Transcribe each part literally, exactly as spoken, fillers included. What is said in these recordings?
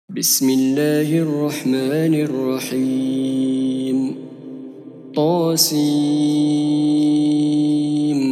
بسم الله الرحمن الرحيم طاسيم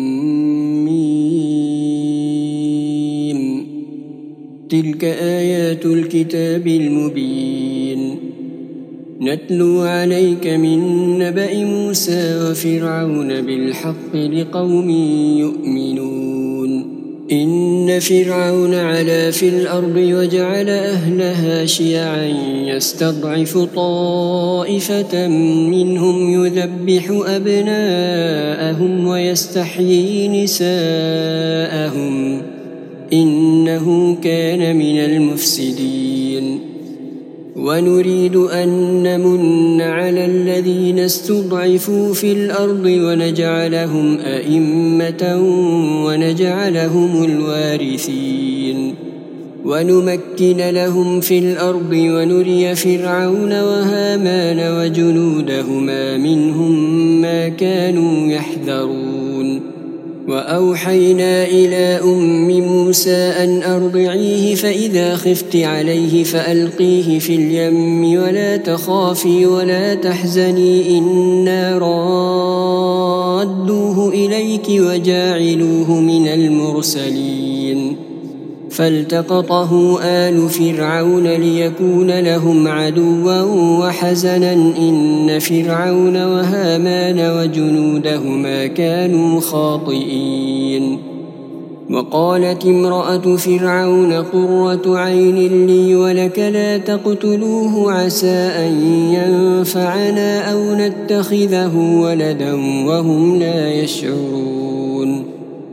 ميم تلك آيات الكتاب المبين نتلو عليك من نبأ موسى وفرعون بالحق لقوم يؤمنون إن فرعون علا في الأرض وجعل أهلها شيعا يستضعف طائفة منهم يذبح أبناءهم ويستحيي نساءهم إنه كان من المفسدين ونريد أن نمن على الذين استضعفوا في الأرض ونجعلهم أئمة ونجعلهم الوارثين ونمكن لهم في الأرض ونري فرعون وهامان وجنودهما منهم ما كانوا يحذرون وأوحينا إلى أم موسى أن أرضعيه فإذا خفت عليه فألقيه في اليم ولا تخافي ولا تحزني إنا رادوه إليك وجاعلوه من المرسلين فالتقطه آل فرعون ليكون لهم عدوا وحزنا إن فرعون وهامان وجنودهما كانوا خاطئين وقالت امرأة فرعون قرة عين لي ولك لا تقتلوه عسى أن ينفعنا أو نتخذه ولدا وهم لا يشعرون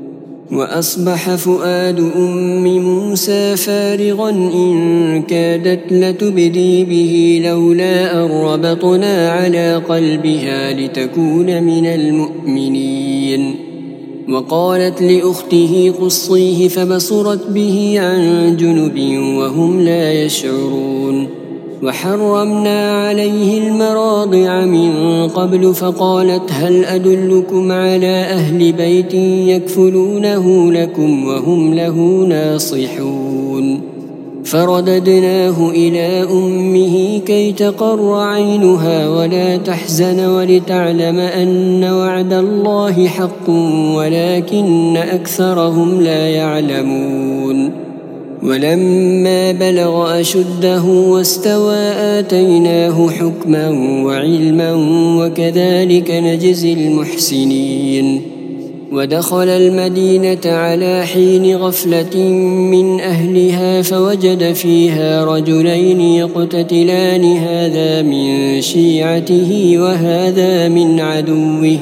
وأصبح فؤاد أم موسى فارغا إن كادت لتبدي به لولا أن ربطنا على قلبها لتكون من المؤمنين وقالت لأخته قصيه فبصرت به عن جنب وهم لا يشعرون وحرمنا عليه المراضع من قبل فقالت هل أدلكم على أهل بيت يكفلونه لكم وهم له ناصحون فرددناه إلى أمه كي تقر عينها ولا تحزن ولتعلم أن وعد الله حق ولكن أكثرهم لا يعلمون ولما بلغ أشده واستوى آتيناه حكما وعلما وكذلك نجزي المحسنين ودخل المدينة على حين غفلة من أهلها فوجد فيها رجلين يقتتلان هذا من شيعته وهذا من عدوه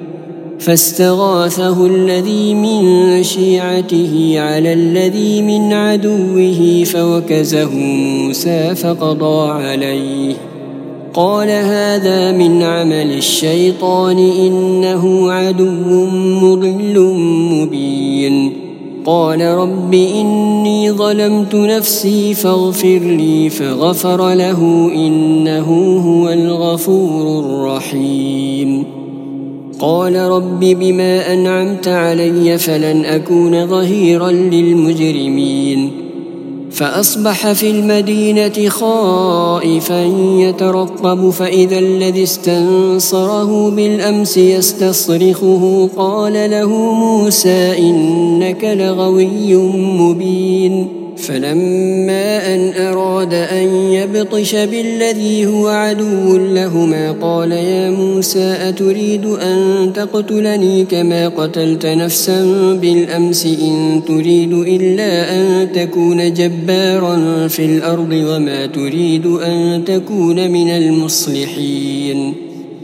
فاستغاثه الذي من شيعته على الذي من عدوه فوكزه موسى فقضى عليه قال هذا من عمل الشيطان إنه عدو مضل مبين قال رب إني ظلمت نفسي فاغفر لي فغفر له إنه هو الغفور الرحيم قال رب بما أنعمت علي فلن أكون ظهيرا للمجرمين فأصبح في المدينة خائفا يترقب فإذا الذي استنصره بالأمس يستصرخه قال له موسى إنك لغوي مبين فلما أن أراد أن يبطش بالذي هو عدو لهما قال يا موسى أتريد أن تقتلني كما قتلت نفسا بالأمس إن تريد إلا أن تكون جبارا في الأرض وما تريد أن تكون من المصلحين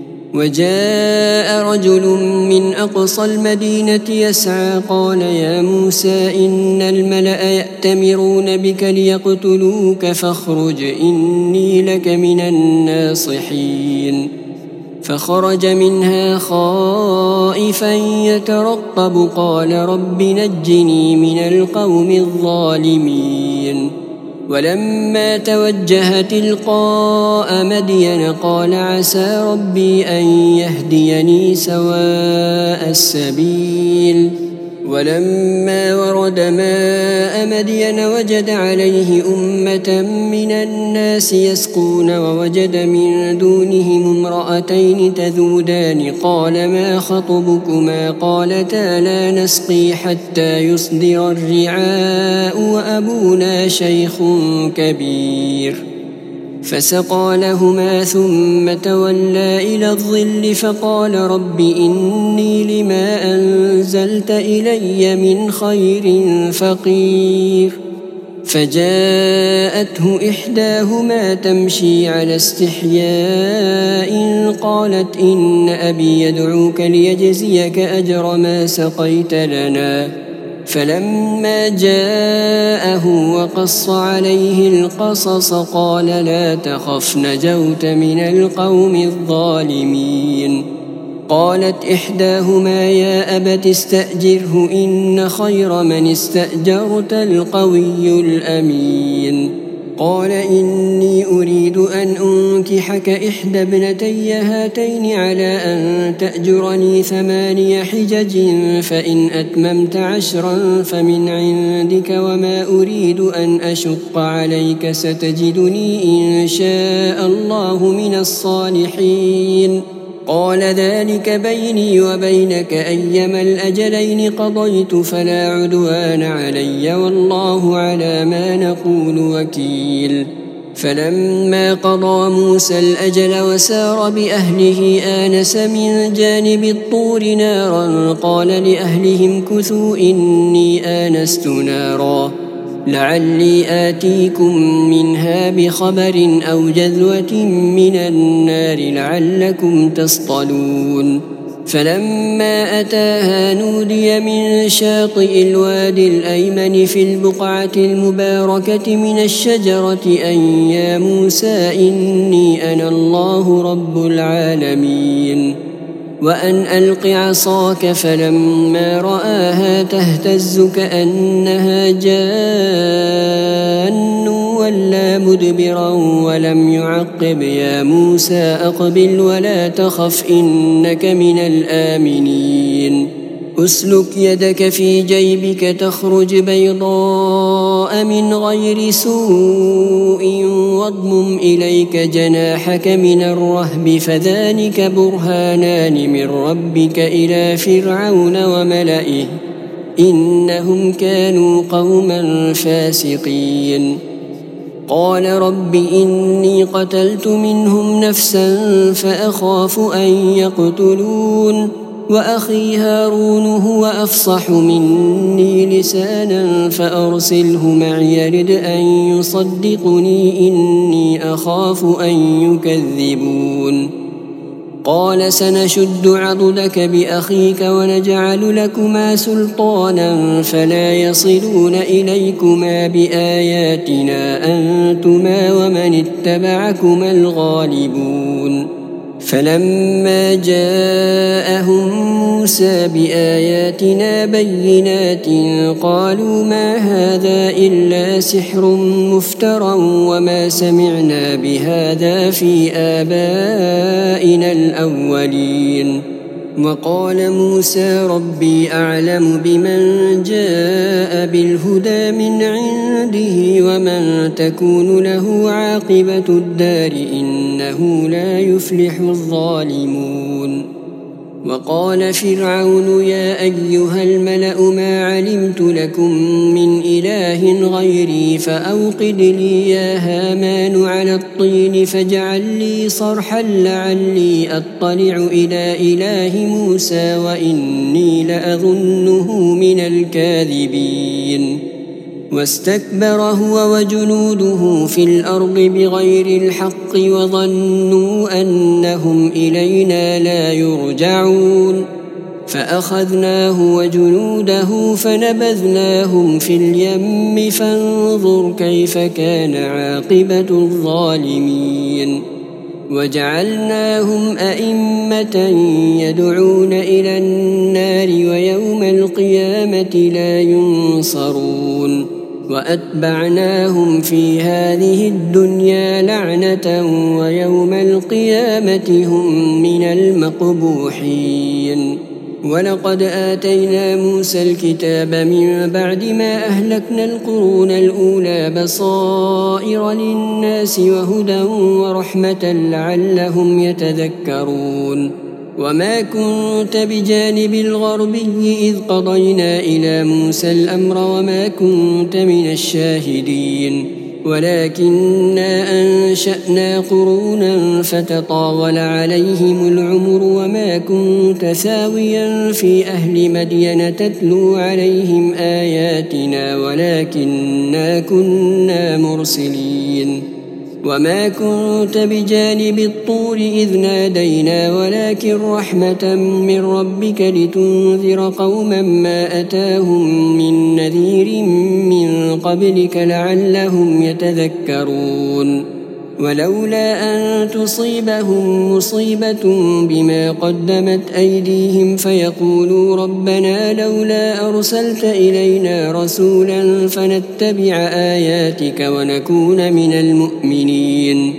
وجاء رجل من أقصى المدينة يسعى قال يا موسى إن الملأ يأتمرون بك ليقتلوك فاخرج إني لك من الناصحين فخرج منها خائفا يترقب قال رب نجني من القوم الظالمين ولما توجه تلقاء مدين قال عسى ربي أن يهديني سواء السبيل ولما ورد ماء مدين وجد عليه أمة من الناس يسقون ووجد من دونهم امرأتين تذودان قال ما خطبكما قالتا لا نسقي حتى يصدر الرعاء وأبونا شيخ كبير فسقى لهما ثم تولى إلى الظل فقال رب إني لما أنزلت إلي من خير فقير فجاءته إحداهما تمشي على استحياء قالت إن أبي يدعوك ليجزيك أجر ما سقيت لنا فلما جاءه وقص عليه القصص قال لا تخف نجوت من القوم الظالمين قالت إحداهما يا أبت استأجره إن خير من استأجرت القوي الأمين قال إني أريد أن أنكحك إحدى ابنتي هاتين على أن تأجرني ثماني حجج فإن أتممت عشرا فمن عندك وما أريد أن أشق عليك ستجدني إن شاء الله من الصالحين قال ذلك بيني وبينك أيما الأجلين قضيت فلا عدوان علي والله على ما نقول وكيل فلما قضى موسى الأجل وسار بأهله آنس من جانب الطور نارا قال لأهلهم كثوا إني آنست نارا لعلي آتيكم منها بخبر أو جذوة من النار لعلكم تصطلون فلما أتاها نودي من شاطئ الوادي الأيمن في البقعة المباركة من الشجرة أن يا موسى إني أنا الله رب العالمين وأن ألق عصاك فلما رآها تهتز كأنها جان ولا مدبرا ولم يعقب يا موسى أقبل ولا تخف إنك من الآمنين أسلك يدك في جيبك تخرج بيضاء من غير سوء واضمم إليك جناحك من الرهب فذلك برهانان من ربك إلى فرعون وملئه إنهم كانوا قوما فاسقين قال رب إني قتلت منهم نفسا فأخاف أن يقتلون وأخي هارون هو أفصح مني لسانا فأرسله معي يرد أن يصدقني إني أخاف أن يكذبون قال سنشد عضدك بأخيك ونجعل لكما سلطانا فلا يصلون إليكما بآياتنا أنتما ومن اتبعكما الغالبون فلما جاءهم موسى بآياتنا بينات قالوا ما هذا إلا سحر مفترى وما سمعنا بهذا في آبائنا الأولين وقال موسى ربي أعلم بمن جاء بالهدى من عنده ومن تكون له عاقبة الدار إنه لا يفلح الظالمون وقال فرعون يا أيها الملأ ما علمت لكم من إله غيري فأوقد لي يا هامان على الطين فاجعل لي صرحا لعلي أطلع إلى إله موسى وإني لأظنه من الكاذبين واستكبر هو وجنوده في الأرض بغير الحق وظنوا أنهم إلينا لا يرجعون فأخذناه وجنوده فنبذناهم في اليم فانظر كيف كان عاقبة الظالمين وجعلناهم أئمة يدعون إلى النار ويوم القيامة لا ينصرون وأتبعناهم في هذه الدنيا لعنة ويوم القيامة هم من المقبوحين ولقد آتينا موسى الكتاب من بعد ما أهلكنا القرون الأولى بصائر للناس وهدى ورحمة لعلهم يتذكرون وما كنت بجانب الغربي إذ قضينا إلى موسى الأمر وما كنت من الشاهدين ولكننا أنشأنا قرونا فتطاول عليهم العمر وما كنت ثاويا في أهل مدين تتلو عليهم آياتنا ولكننا كنا مرسلين وما كنت بجانب الطور إذ نادينا ولكن رحمة من ربك لتنذر قوما ما أتاهم من نذير من قبلك لعلهم يتذكرون ولولا أن تصيبهم مصيبة بما قدمت أيديهم فيقولوا ربنا لولا أرسلت إلينا رسولا فنتبع آياتك ونكون من المؤمنين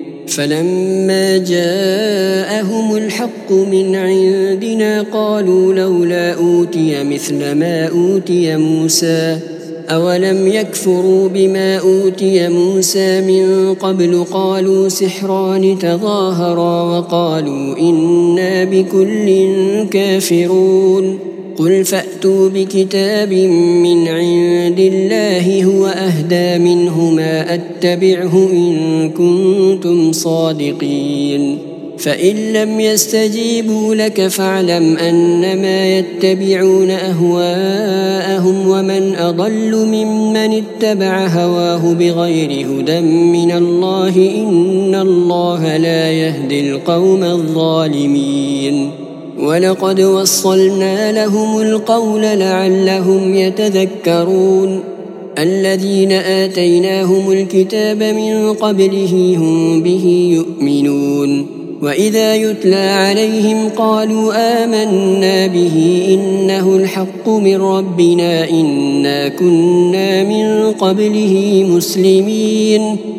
فلما جاءهم الحق من عندنا قالوا لولا أوتي مثل ما أوتي موسى أولم يكفروا بما أوتي موسى من قبل قالوا سحران تظاهرا وقالوا إنا بكل كافرون قل فأتوا بكتاب من عند الله هو أهدى منهما أتبعه إن كنتم صادقين فإن لم يستجيبوا لك فاعلم أنما يتبعون أهواءهم ومن أضل ممن اتبع هواه بغير هدى من الله إن الله لا يهدي القوم الظالمين ولقد وصلنا لهم القول لعلهم يتذكرون الذين آتيناهم الكتاب من قبله هم به يؤمنون وإذا يتلى عليهم قالوا آمنا به إنه الحق من ربنا إنا كنا من قبله مسلمين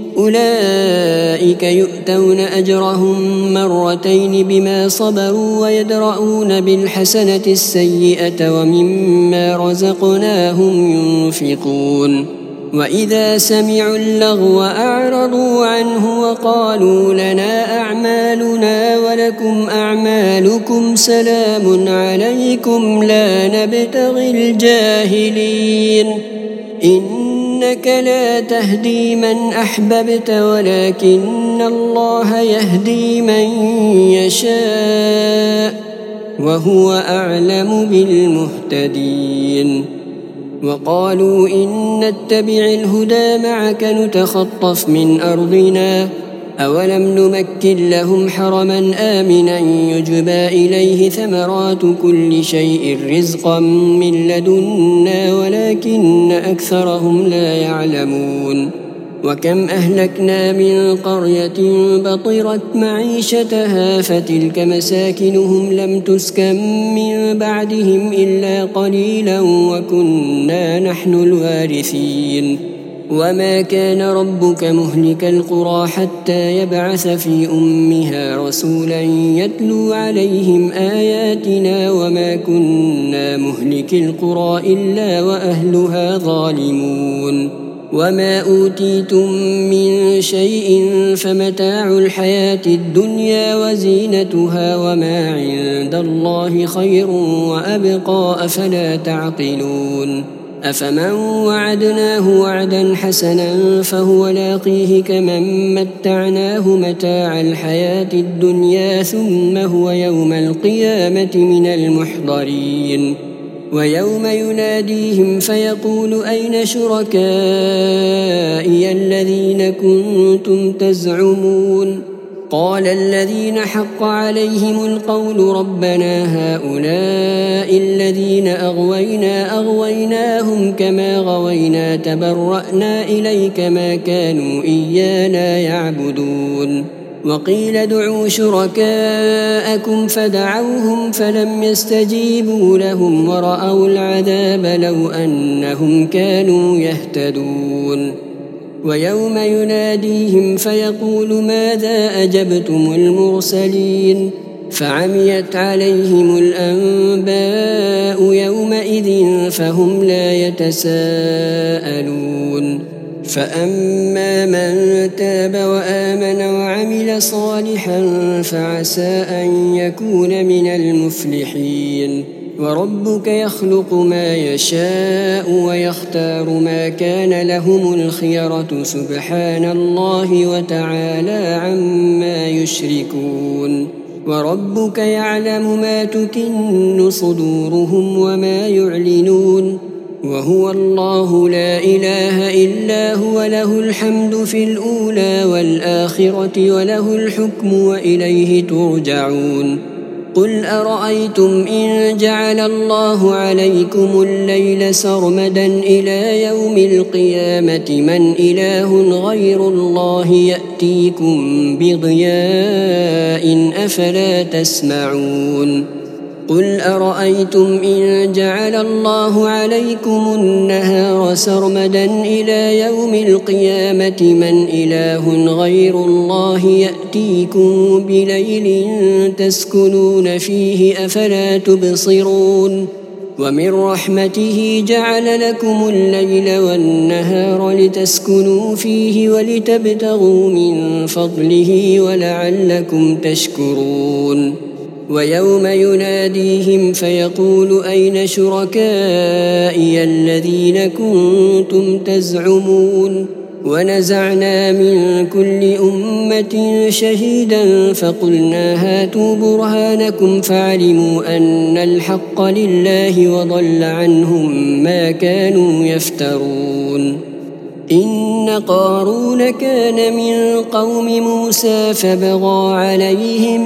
أولئك يؤتون أجرهم مرتين بما صبروا ويدرؤون بالحسنة السيئة ومما رزقناهم ينفقون وإذا سمعوا اللغو أعرضوا عنه وقالوا لنا أعمالنا ولكم أعمالكم سلام عليكم لا نبتغي الجاهلين إنك لا تهدي من أحببت ولكن الله يهدي من يشاء وهو أعلم بالمهتدين وقالوا إن نتبع الهدى معك نتخطف من أرضنا أولم نمكن لهم حرما آمنا يجبى إليه ثمرات كل شيء رزقا من لدنا ولكن أكثرهم لا يعلمون وكم أهلكنا من قرية بطرت معيشتها فتلك مساكنهم لم تسكن من بعدهم إلا قليلا وكنا نحن الوارثين وما كان ربك مهلك القرى حتى يبعث في أمها رسولا يتلو عليهم آياتنا وما كنا مهلك القرى إلا وأهلها ظالمون وما أوتيتم من شيء فمتاع الحياة الدنيا وزينتها وما عند الله خير وأبقى أفلا تعقلون أفمن وعدناه وعدا حسنا فهو لاقيه كمن متعناه متاع الحياة الدنيا ثم هو يوم القيامة من المحضرين ويوم يناديهم فيقول أين شركائي الذين كنتم تزعمون قال الذين حق عليهم القول ربنا هؤلاء الذين أغوينا أغويناهم كما غوينا تبرأنا إليك ما كانوا إيانا يعبدون وقيل ادعوا شركاءكم فدعوهم فلم يستجيبوا لهم ورأوا العذاب لو أنهم كانوا يهتدون ويوم يناديهم فيقول ماذا أجبتم المرسلين فعميت عليهم الأنباء يومئذ فهم لا يتساءلون فأما من تاب وآمن وعمل صالحا فعسى أن يكون من المفلحين وربك يخلق ما يشاء ويختار ما كان لهم الخيرة سبحان الله وتعالى عما يشركون وربك يعلم ما تكن صدورهم وما يعلنون وهو الله لا إله إلا هو له الحمد في الأولى والآخرة وله الحكم وإليه ترجعون قل أرأيتم إن جعل الله عليكم الليل سرمدا إلى يوم القيامة من إله غير الله يأتيكم بضياء أفلا تسمعون قل أرأيتم إن جعل الله عليكم النهار سرمدا إلى يوم القيامة من إله غير الله يأتيكم بليل تسكنون فيه أفلا تبصرون ومن رحمته جعل لكم الليل والنهار لتسكنوا فيه ولتبتغوا من فضله ولعلكم تشكرون ويوم يناديهم فيقول أين شركائي الذين كنتم تزعمون ونزعنا من كل أمة شهيدا فقلنا هاتوا برهانكم فعلموا أن الحق لله وضل عنهم ما كانوا يفترون إن قارون كان من قوم موسى فبغى عليهم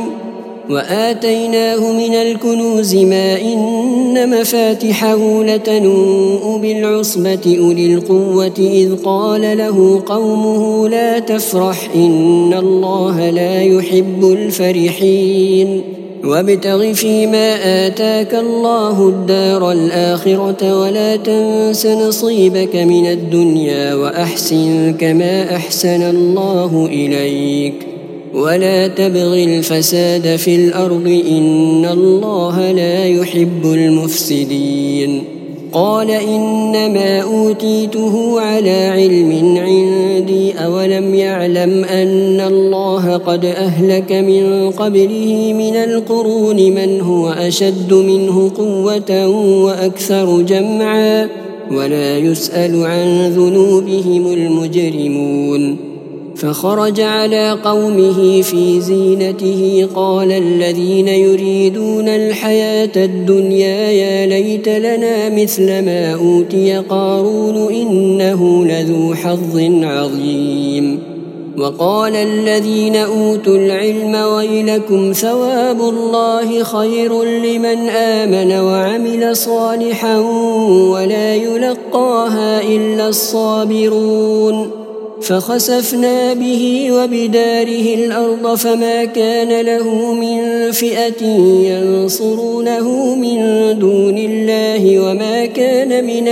وآتيناه من الكنوز ما إن مفاتحه لتنوء بالعصبة أولي القوة إذ قال له قومه لا تفرح إن الله لا يحب الفرحين وابتغ فيما آتاك الله الدار الآخرة ولا تنس نصيبك من الدنيا وأحسن كما أحسن الله إليك ولا تبغ الفساد في الأرض إن الله لا يحب المفسدين قال إنما أوتيته على علم عندي أولم يعلم أن الله قد أهلك من قبله من القرون من هو أشد منه قوة وأكثر جمعا ولا يسأل عن ذنوبهم المجرمون فخرج على قومه في زينته قال الذين يريدون الحياة الدنيا يا ليت لنا مثل ما أوتي قارون إنه لذو حظ عظيم وقال الذين أوتوا العلم ويلكم ثواب الله خير لمن آمن وعمل صالحا ولا يلقاها إلا الصابرون فخسفنا به وبداره الأرض فما كان له من فئة ينصرونه من دون الله وما كان من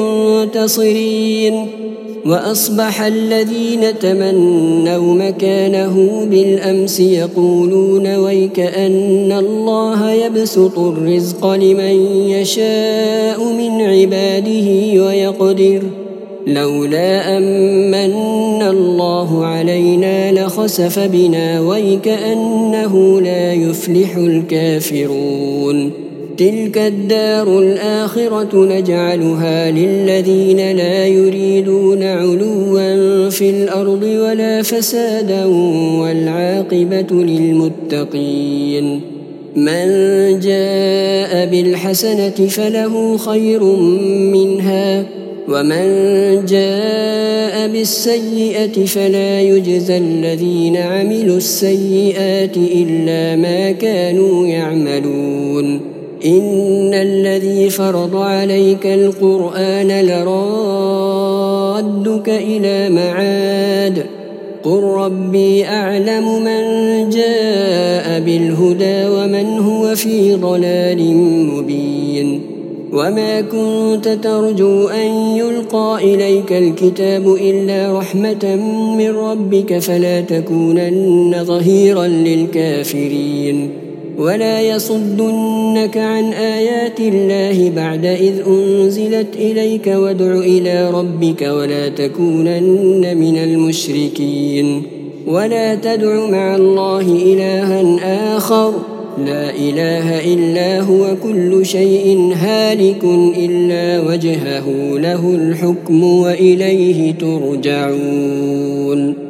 المنتصرين وأصبح الذين تمنوا مكانه بالأمس يقولون ويكأن الله يبسط الرزق لمن يشاء من عباده ويقدر لولا أمن الله علينا لخسف بنا ويكأنه لا يفلح الكافرون تلك الدار الآخرة نجعلها للذين لا يريدون علوا في الأرض ولا فسادا والعاقبة للمتقين من جاء بالحسنة فله خير منها ومن جاء بالسيئة فلا يجزى الذين عملوا السيئات إلا ما كانوا يعملون إن الذي فرض عليك القرآن لرادك إلى معاد قل ربي أعلم من جاء بالهدى ومن هو في ضلال مبين وما كنت ترجو أن يلقى إليك الكتاب إلا رحمة من ربك فلا تكونن ظهيرا للكافرين ولا يصدنك عن آيات الله بعد إذ أنزلت إليك وادع إلى ربك ولا تكونن من المشركين ولا تدع مع الله إلها آخر لا إله إلا هو كل شيء هالك إلا وجهه له الحكم وإليه ترجعون.